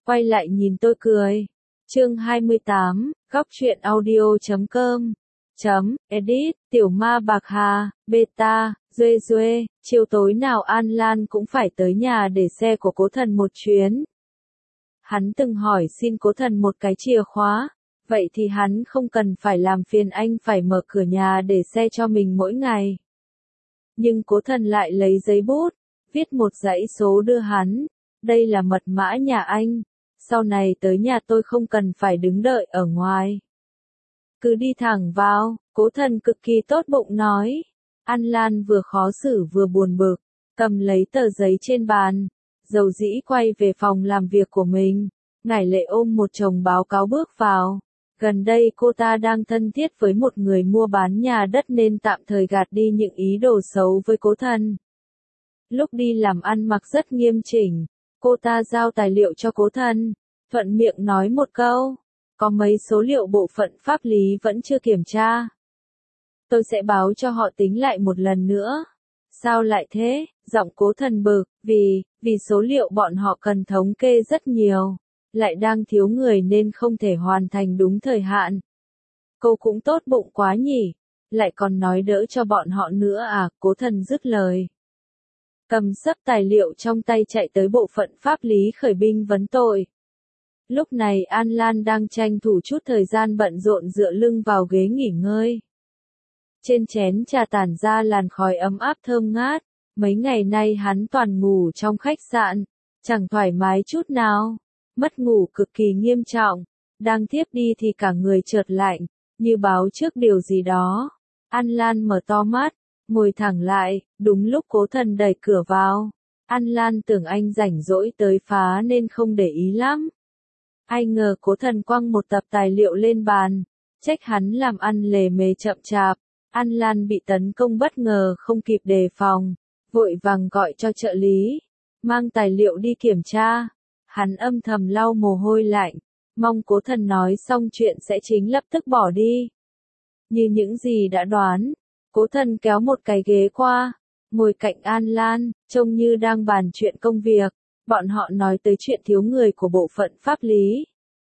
Quay lại nhìn tôi cười. Chương 28, góc truyện audio.com Edit, Tiểu Ma Bạc Hà, Beta, Duê, chiều tối nào An Lan cũng phải tới nhà để xe của Cố Thần một chuyến. Hắn từng hỏi xin Cố Thần một cái chìa khóa, vậy thì hắn không cần phải làm phiền anh phải mở cửa nhà để xe cho mình mỗi ngày. Nhưng Cố Thần lại lấy giấy bút, viết một dãy số đưa hắn, đây là mật mã nhà anh, sau này tới nhà tôi không cần phải đứng đợi ở ngoài. Cứ đi thẳng vào, Cố Thần cực kỳ tốt bụng nói. An Lan vừa khó xử vừa buồn bực, cầm lấy tờ giấy trên bàn, dầu dĩ quay về phòng làm việc của mình. Ngải Lệ ôm một chồng báo cáo bước vào. Gần đây cô ta đang thân thiết với một người mua bán nhà đất nên tạm thời gạt đi những ý đồ xấu với Cố Thần. Lúc đi làm ăn mặc rất nghiêm chỉnh, cô ta giao tài liệu cho Cố Thần, thuận miệng nói một câu, có mấy số liệu bộ phận pháp lý vẫn chưa kiểm tra. Tôi sẽ báo cho họ tính lại một lần nữa. Sao lại thế? Giọng Cố Thần bực, vì số liệu bọn họ cần thống kê rất nhiều, lại đang thiếu người nên không thể hoàn thành đúng thời hạn. Cô cũng tốt bụng quá nhỉ, lại còn nói đỡ cho bọn họ nữa à? Cố Thần dứt lời, cầm xấp tài liệu trong tay chạy tới bộ phận pháp lý khởi binh vấn tội. Lúc này An Lan đang tranh thủ chút thời gian bận rộn dựa lưng vào ghế nghỉ ngơi. Trên chén trà tản ra làn khói ấm áp thơm ngát, mấy ngày nay hắn toàn ngủ trong khách sạn, chẳng thoải mái chút nào, mất ngủ cực kỳ nghiêm trọng, đang thiếp đi thì cả người chợt lạnh, như báo trước điều gì đó. An Lan mở to mắt, ngồi thẳng lại, đúng lúc Cố Thần đẩy cửa vào. An Lan tưởng anh rảnh rỗi tới phá nên không để ý lắm. Ai ngờ Cố Thần quăng một tập tài liệu lên bàn, trách hắn làm ăn lề mề chậm chạp. An Lan bị tấn công bất ngờ không kịp đề phòng, vội vàng gọi cho trợ lý, mang tài liệu đi kiểm tra. Hắn âm thầm lau mồ hôi lạnh, mong Cố Thần nói xong chuyện sẽ chính lập tức bỏ đi. Như những gì đã đoán, Cố Thần kéo một cái ghế qua, ngồi cạnh An Lan, trông như đang bàn chuyện công việc. Bọn họ nói tới chuyện thiếu người của bộ phận pháp lý,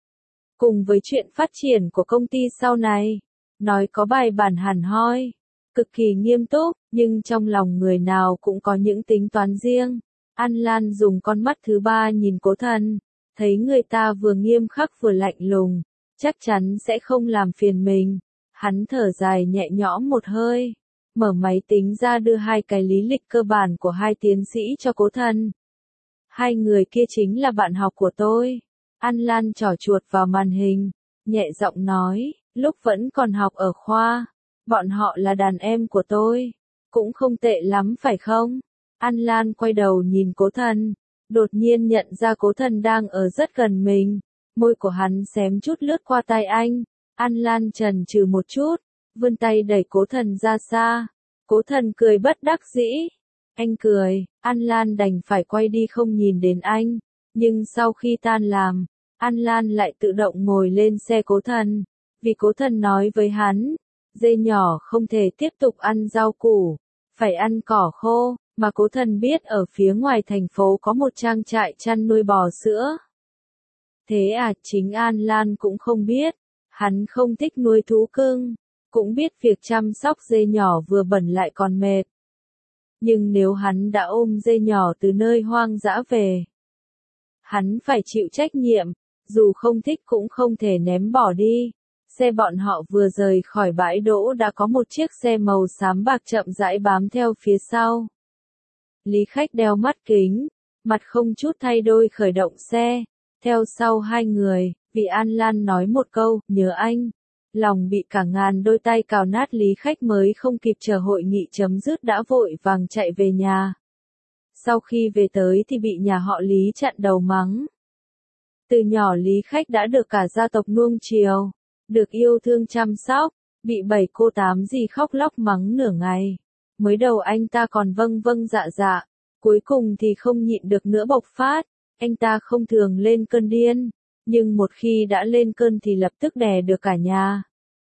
cùng với chuyện phát triển của công ty sau này. Nói có bài bản hẳn hoi, cực kỳ nghiêm túc, nhưng trong lòng người nào cũng có những tính toán riêng. An Lan dùng con mắt thứ ba nhìn Cố Thần, thấy người ta vừa nghiêm khắc vừa lạnh lùng, chắc chắn sẽ không làm phiền mình. Hắn thở dài nhẹ nhõm một hơi, mở máy tính ra đưa hai cái lý lịch cơ bản của hai tiến sĩ cho Cố Thần. Hai người kia chính là bạn học của tôi. An Lan trỏ chuột vào màn hình, nhẹ giọng nói. Lúc vẫn còn học ở khoa, bọn họ là đàn em của tôi, cũng không tệ lắm phải không? An Lan quay đầu nhìn Cố Thần, đột nhiên nhận ra Cố Thần đang ở rất gần mình, môi của hắn xém chút lướt qua tai anh. An Lan chần chừ một chút, vươn tay đẩy Cố Thần ra xa. Cố Thần cười bất đắc dĩ. Anh cười, An Lan đành phải quay đi không nhìn đến anh, nhưng sau khi tan làm, An Lan lại tự động ngồi lên xe Cố Thần. Vì Cố Thần nói với hắn, dê nhỏ không thể tiếp tục ăn rau củ, phải ăn cỏ khô, mà Cố Thần biết ở phía ngoài thành phố có một trang trại chăn nuôi bò sữa. Thế à, chính An Lan cũng không biết, hắn không thích nuôi thú cưng, cũng biết việc chăm sóc dê nhỏ vừa bẩn lại còn mệt. Nhưng nếu hắn đã ôm dê nhỏ từ nơi hoang dã về, hắn phải chịu trách nhiệm, dù không thích cũng không thể ném bỏ đi. Xe bọn họ vừa rời khỏi bãi đỗ đã có một chiếc xe màu xám bạc chậm rãi bám theo phía sau. Lý Khách đeo mắt kính, mặt không chút thay đổi khởi động xe, theo sau hai người, vì An Lan nói một câu, nhớ anh. Lòng bị cả ngàn đôi tay cào nát, Lý Khách mới không kịp chờ hội nghị chấm dứt đã vội vàng chạy về nhà. Sau khi về tới thì bị nhà họ Lý chặn đầu mắng. Từ nhỏ Lý Khách đã được cả gia tộc nuông chiều, được yêu thương chăm sóc, bị 7 cô 8 dì khóc lóc mắng nửa ngày. Mới đầu anh ta còn vâng vâng dạ dạ, cuối cùng thì không nhịn được nữa bộc phát. Anh ta không thường lên cơn điên, nhưng một khi đã lên cơn thì lập tức đè được cả nhà.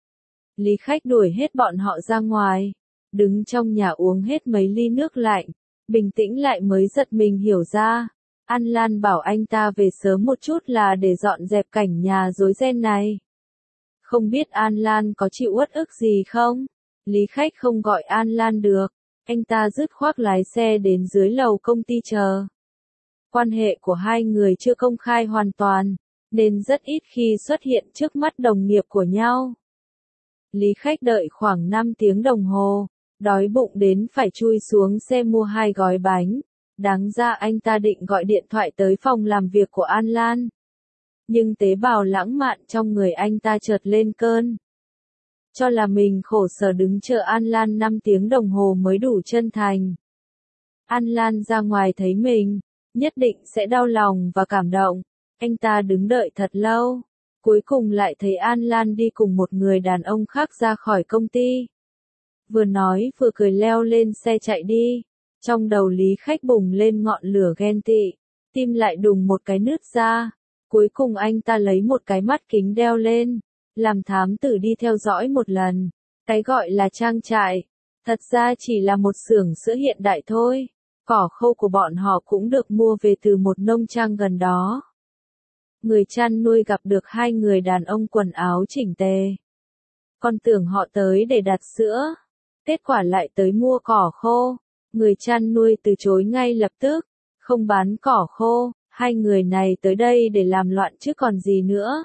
Lý Khách đuổi hết bọn họ ra ngoài, đứng trong nhà uống hết mấy ly nước lạnh, bình tĩnh lại mới giật mình hiểu ra, An Lan bảo anh ta về sớm một chút là để dọn dẹp cảnh nhà rối ren này. Không biết An Lan có chịu uất ức gì không? Lý Khách không gọi An Lan được, anh ta dứt khoát lái xe đến dưới lầu công ty chờ. Quan hệ của hai người chưa công khai hoàn toàn, nên rất ít khi xuất hiện trước mắt đồng nghiệp của nhau. Lý Khách đợi khoảng 5 tiếng đồng hồ, đói bụng đến phải chui xuống xe mua 2 gói bánh. Đáng ra anh ta định gọi điện thoại tới phòng làm việc của An Lan. Nhưng tế bào lãng mạn trong người anh ta chợt lên cơn. Cho là mình khổ sở đứng chờ An Lan 5 tiếng đồng hồ mới đủ chân thành. An Lan ra ngoài thấy mình, nhất định sẽ đau lòng và cảm động. Anh ta đứng đợi thật lâu, cuối cùng lại thấy An Lan đi cùng một người đàn ông khác ra khỏi công ty. Vừa nói vừa cười leo lên xe chạy đi. Trong đầu Lý Khách bùng lên ngọn lửa ghen tị, tim lại đùng một cái nứt ra. Cuối cùng anh ta lấy một cái mắt kính đeo lên, làm thám tử đi theo dõi một lần. Cái gọi là trang trại, thật ra chỉ là một xưởng sữa hiện đại thôi. Cỏ khô của bọn họ cũng được mua về từ một nông trang gần đó. Người chăn nuôi gặp được 2 người đàn ông quần áo chỉnh tề. Còn tưởng họ tới để đặt sữa, kết quả lại tới mua cỏ khô. Người chăn nuôi từ chối ngay lập tức, không bán cỏ khô, 2 người này tới đây để làm loạn chứ còn gì nữa.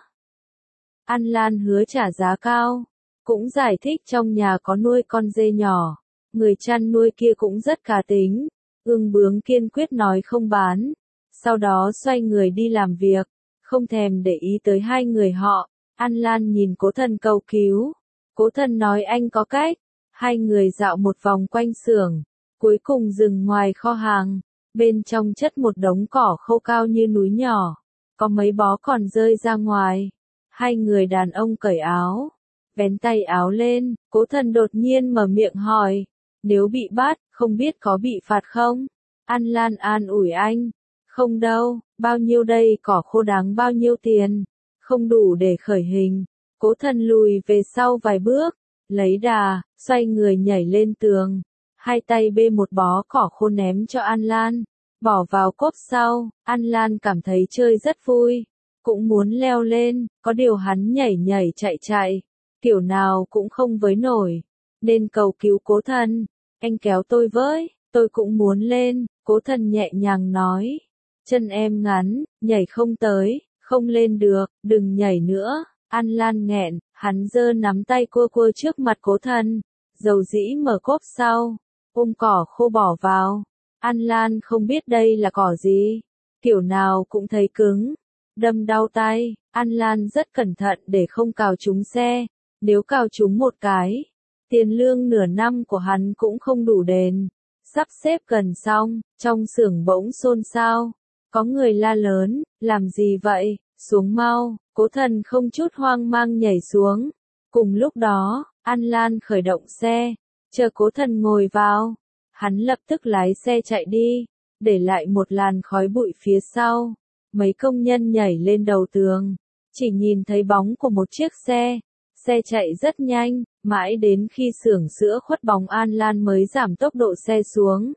An Lan hứa trả giá cao, cũng giải thích trong nhà có nuôi con dê nhỏ, người chăn nuôi kia cũng rất cá tính, ương bướng kiên quyết nói không bán, sau đó xoay người đi làm việc, không thèm để ý tới 2 người họ. An Lan nhìn Cố Thần cầu cứu, Cố Thần nói anh có cách. 2 người dạo một vòng quanh xưởng, cuối cùng dừng ngoài kho hàng, bên trong chất một đống cỏ khô cao như núi nhỏ, có mấy bó còn rơi ra ngoài. 2 người đàn ông cởi áo, vén tay áo lên, Cố Thần đột nhiên mở miệng hỏi, nếu bị bắt, không biết có bị phạt không? An Lan an ủi anh, không đâu, bao nhiêu đây, cỏ khô đáng bao nhiêu tiền, không đủ để khởi hình. Cố Thần lùi về sau vài bước, lấy đà, xoay người nhảy lên tường. 2 tay bê một bó cỏ khô ném cho An Lan, bỏ vào cốp sau. An Lan cảm thấy chơi rất vui, cũng muốn leo lên, có điều hắn nhảy nhảy chạy chạy, kiểu nào cũng không với nổi, nên cầu cứu Cố Thần, anh kéo tôi với, tôi cũng muốn lên. Cố Thần nhẹ nhàng nói, chân em ngắn, nhảy không tới, không lên được, đừng nhảy nữa. An Lan nghẹn, hắn giơ nắm tay cua cua trước mặt Cố Thần, dầu dĩ mở cốp sau, ôm cỏ khô bỏ vào. An Lan không biết đây là cỏ gì, kiểu nào cũng thấy cứng, đâm đau tay. An Lan rất cẩn thận để không cào trúng xe, nếu cào trúng một cái, tiền lương nửa năm của hắn cũng không đủ đền. Sắp xếp gần xong, trong xưởng bỗng xôn xao, có người la lớn, làm gì vậy, xuống mau. Cố Thần không chút hoang mang nhảy xuống. Cùng lúc đó, An Lan khởi động xe, chờ Cố Thần ngồi vào. Hắn lập tức lái xe chạy đi, để lại một làn khói bụi phía sau. Mấy công nhân nhảy lên đầu tường, chỉ nhìn thấy bóng của một chiếc xe. Xe chạy rất nhanh, mãi đến khi xưởng sữa khuất bóng An Lan mới giảm tốc độ xe xuống.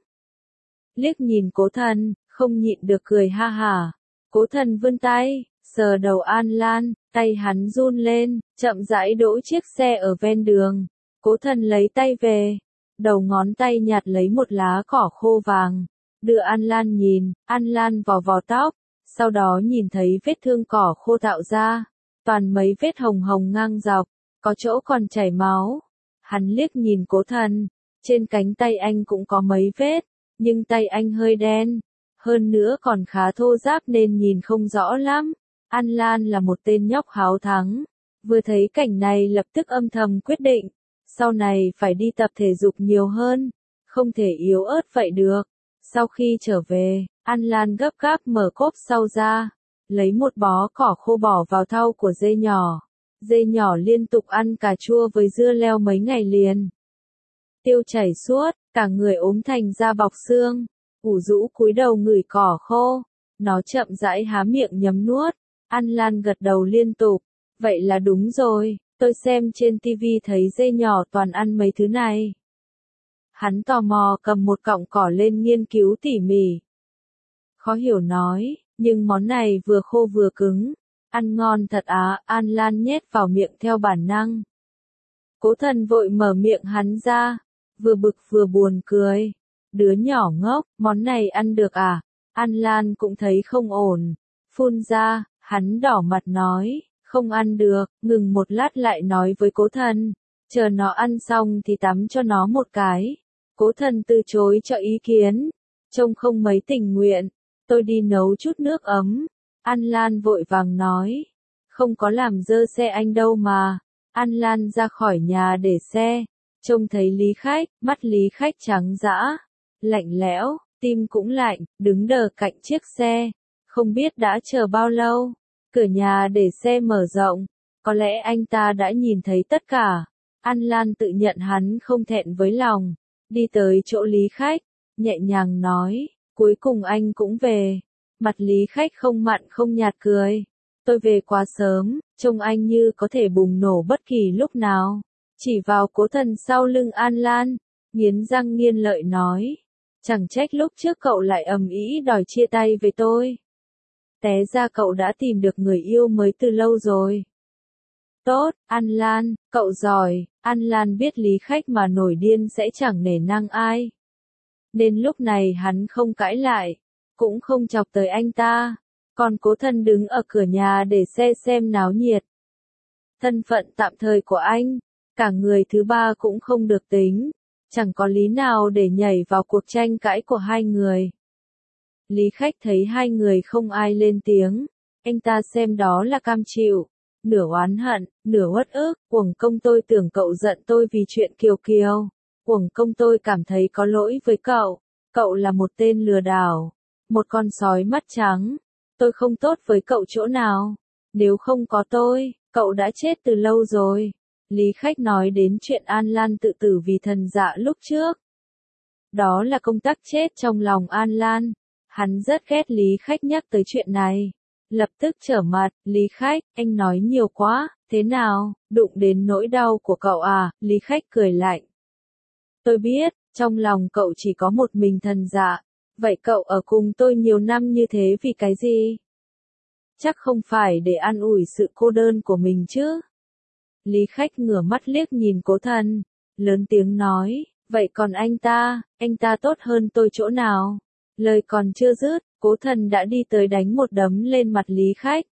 Liếc nhìn Cố Thần, không nhịn được cười ha hả. Cố Thần vươn tay, sờ đầu An Lan, tay hắn run lên, chậm rãi đỗ chiếc xe ở ven đường. Cố Thần lấy tay về, đầu ngón tay nhặt lấy một lá cỏ khô vàng, đưa An Lan nhìn. An Lan vò vò tóc, sau đó nhìn thấy vết thương cỏ khô tạo ra, toàn mấy vết hồng hồng ngang dọc, có chỗ còn chảy máu. Hắn liếc nhìn Cố Thần, trên cánh tay anh cũng có mấy vết, nhưng tay anh hơi đen, hơn nữa còn khá thô ráp nên nhìn không rõ lắm. An Lan là một tên nhóc háo thắng, vừa thấy cảnh này lập tức âm thầm quyết định, sau này phải đi tập thể dục nhiều hơn, không thể yếu ớt vậy được. Sau khi trở về, An Lan gấp gáp mở cốp sau ra, lấy một bó cỏ khô bỏ vào thau của dê nhỏ. Dê nhỏ liên tục ăn cà chua với dưa leo mấy ngày liền. Tiêu chảy suốt, cả người ốm thành da bọc xương, ủ rũ cúi đầu ngửi cỏ khô. Nó chậm rãi há miệng nhấm nuốt. An Lan gật đầu liên tục. Vậy là đúng rồi, tôi xem trên TV thấy dê nhỏ toàn ăn mấy thứ này. Hắn tò mò cầm một cọng cỏ lên nghiên cứu tỉ mỉ. khó hiểu nói, nhưng món này vừa khô vừa cứng, ăn ngon thật á, An Lan nhét vào miệng theo bản năng. Cố Thần vội mở miệng hắn ra, vừa bực vừa buồn cười. Đứa nhỏ ngốc, món này ăn được à? An Lan cũng thấy không ổn. Phun ra, hắn đỏ mặt nói, không ăn được, ngừng một lát lại nói với Cố Thần, chờ nó ăn xong thì tắm cho nó một cái. Cố Thần từ chối cho ý kiến, trông không mấy tình nguyện, tôi đi nấu chút nước ấm. An Lan vội vàng nói, không có làm dơ xe anh đâu mà. An Lan ra khỏi nhà để xe, trông thấy Lý Khách, mắt Lý Khách trắng dã, lạnh lẽo, tim cũng lạnh, đứng đờ cạnh chiếc xe, không biết đã chờ bao lâu. Cửa nhà để xe mở rộng, có lẽ anh ta đã nhìn thấy tất cả. An Lan tự nhận hắn không thẹn với lòng, đi tới chỗ Lý Khách, nhẹ nhàng nói, cuối cùng anh cũng về. Mặt Lý Khách không mặn không nhạt cười, tôi về quá sớm, trông anh như có thể bùng nổ bất kỳ lúc nào. Chỉ vào Cố Thần sau lưng An Lan, nghiến răng nghiến lợi nói, chẳng trách lúc trước cậu lại ầm ĩ đòi chia tay với tôi. Té ra cậu đã tìm được người yêu mới từ lâu rồi. Tốt, An Lan, cậu giỏi. An Lan biết Lý Khách mà nổi điên sẽ chẳng nể nang ai. Nên lúc này hắn không cãi lại, cũng không chọc tới anh ta. Còn Cố Thần đứng ở cửa nhà để xe xem náo nhiệt. Thân phận tạm thời của anh, cả người thứ ba cũng không được tính, chẳng có lý nào để nhảy vào cuộc tranh cãi của hai người. Lý Khách thấy hai người không ai lên tiếng, anh ta xem đó là cam chịu, nửa oán hận, nửa uất ức, uổng công tôi tưởng cậu giận tôi vì chuyện Kiều Kiều, uổng công tôi cảm thấy có lỗi với cậu là một tên lừa đảo, một con sói mắt trắng, tôi không tốt với cậu chỗ nào, nếu không có tôi, cậu đã chết từ lâu rồi. Lý Khách nói đến chuyện An Lan tự tử vì thần dạ lúc trước. Đó là công tắc chết trong lòng An Lan. Hắn rất ghét Lý Khách nhắc tới chuyện này. Lập tức trở mặt, Lý Khách, anh nói nhiều quá, thế nào, đụng đến nỗi đau của cậu à? Lý Khách cười lạnh. Tôi biết, trong lòng cậu chỉ có một mình thần dạ. Vậy cậu ở cùng tôi nhiều năm như thế vì cái gì? Chắc không phải để an ủi sự cô đơn của mình chứ? Lý Khách ngửa mắt liếc nhìn Cố Thần, lớn tiếng nói, vậy còn anh ta tốt hơn tôi chỗ nào? Lời còn chưa dứt, Cố Thần đã đi tới đánh một đấm lên mặt Lý Khách.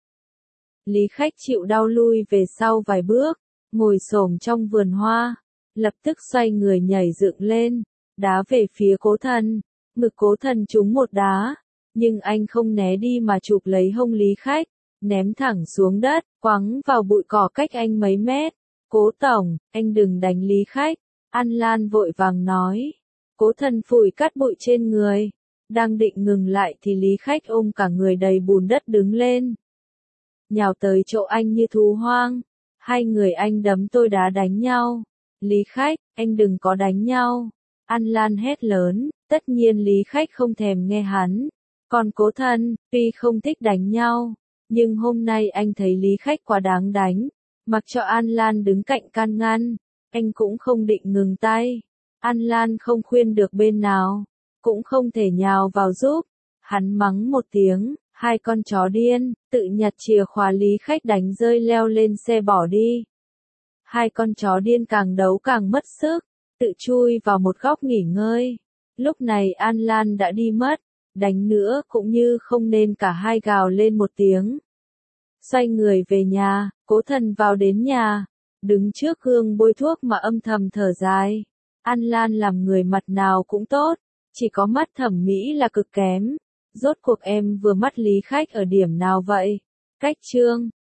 Lý Khách chịu đau lui về sau vài bước, ngồi xổm trong vườn hoa, lập tức xoay người nhảy dựng lên, đá về phía Cố Thần. Ngực Cố Thần trúng một đá, nhưng anh không né đi mà chụp lấy hông Lý Khách, ném thẳng xuống đất, quăng vào bụi cỏ cách anh mấy mét. Cố tổng, anh đừng đánh Lý Khách. An Lan vội vàng nói. Cố Thần phủi cát bụi trên người. Đang định ngừng lại thì Lý Khách ôm cả người đầy bùn đất đứng lên. Nhào tới chỗ anh như thú hoang. Hai người anh đấm tôi đá đánh nhau. Lý Khách, anh đừng có đánh nhau. An Lan hét lớn, tất nhiên Lý Khách không thèm nghe hắn. Còn Cố Thần, tuy không thích đánh nhau, nhưng hôm nay anh thấy Lý Khách quá đáng đánh. Mặc cho An Lan đứng cạnh can ngăn, anh cũng không định ngừng tay. An Lan không khuyên được bên nào, cũng không thể nhào vào giúp. Hắn mắng một tiếng, hai con chó điên, tự nhặt chìa khóa Lý Khách đánh rơi leo lên xe bỏ đi. Hai con chó điên càng đấu càng mất sức, tự chui vào một góc nghỉ ngơi. Lúc này An Lan đã đi mất, đánh nữa cũng như không nên cả hai gào lên một tiếng. Xoay người về nhà, Cố Thần vào đến nhà, đứng trước gương bôi thuốc mà âm thầm thở dài. An Lan làm người mặt nào cũng tốt, chỉ có mắt thẩm mỹ là cực kém. Rốt cuộc em vừa mắt Lý Khách ở điểm nào vậy? Cách chương